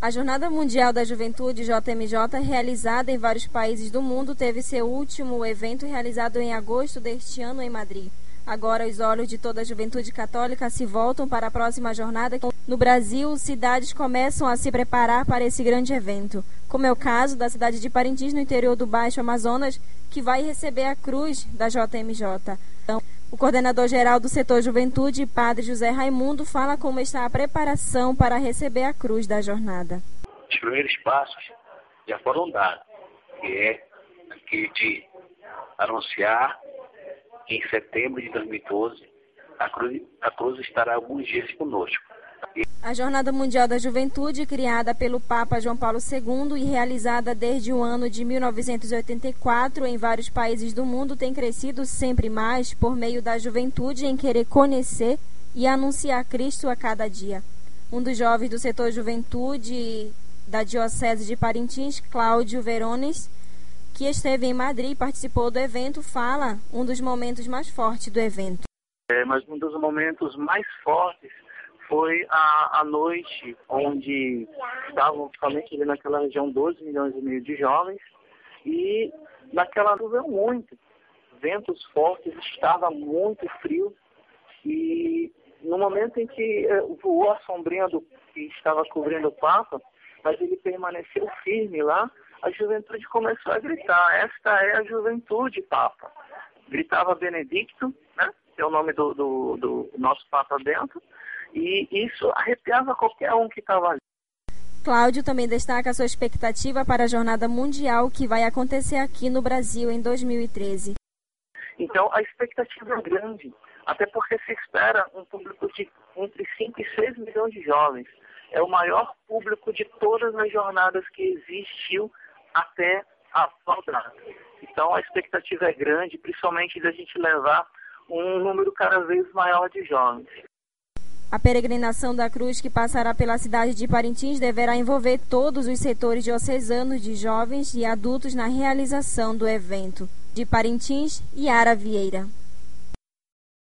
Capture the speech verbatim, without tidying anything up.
A Jornada Mundial da Juventude, J M J, realizada em vários países do mundo, teve seu último evento realizado em agosto deste ano em Madrid. Agora, os olhos de toda a juventude católica se voltam para a próxima jornada. No Brasil, cidades começam a se preparar para esse grande evento, como é o caso da cidade de Parintins, no interior do Baixo Amazonas, que vai receber a cruz da J M J. Então, o coordenador-geral do setor Juventude, Padre José Raimundo, fala como está a preparação para receber a cruz da jornada. Os primeiros passos já foram dados, que é aqui de anunciar que em setembro de dois mil e doze a cruz, a cruz estará alguns dias conosco. A Jornada Mundial da Juventude, criada pelo Papa João Paulo segundo e realizada desde o ano de mil novecentos e oitenta e quatro em vários países do mundo, tem crescido sempre mais por meio da juventude em querer conhecer e anunciar Cristo a cada dia. Um dos jovens do setor Juventude da Diocese de Parintins, Cláudio Verones, que esteve em Madrid e participou do evento, fala um dos momentos mais fortes do evento. É, mas um dos momentos mais fortes foi a, a noite onde estavam somente ali naquela região doze milhões e meio de jovens, e naquela choveu muito, ventos fortes, estava muito frio, e no momento em que eh, voou a sombrinha do que estava cobrindo o Papa, mas ele permaneceu firme lá, a juventude começou a gritar: esta é a juventude, Papa. Gritava Benedicto, né, que é o nome do, do, do nosso Papa Bento, e isso arrepiava qualquer um que estava ali. Cláudio também destaca a sua expectativa para a Jornada Mundial que vai acontecer aqui no Brasil em dois mil e treze. Então, a expectativa é grande, até porque se espera um público de entre cinco e seis milhões de jovens. É o maior público de todas as jornadas que existiu até a atual data. Então, a expectativa é grande, principalmente de a gente levar um número cada vez maior de jovens. A peregrinação da cruz, que passará pela cidade de Parintins, deverá envolver todos os setores diocesanos de jovens e adultos na realização do evento. De Parintins, Yara Vieira.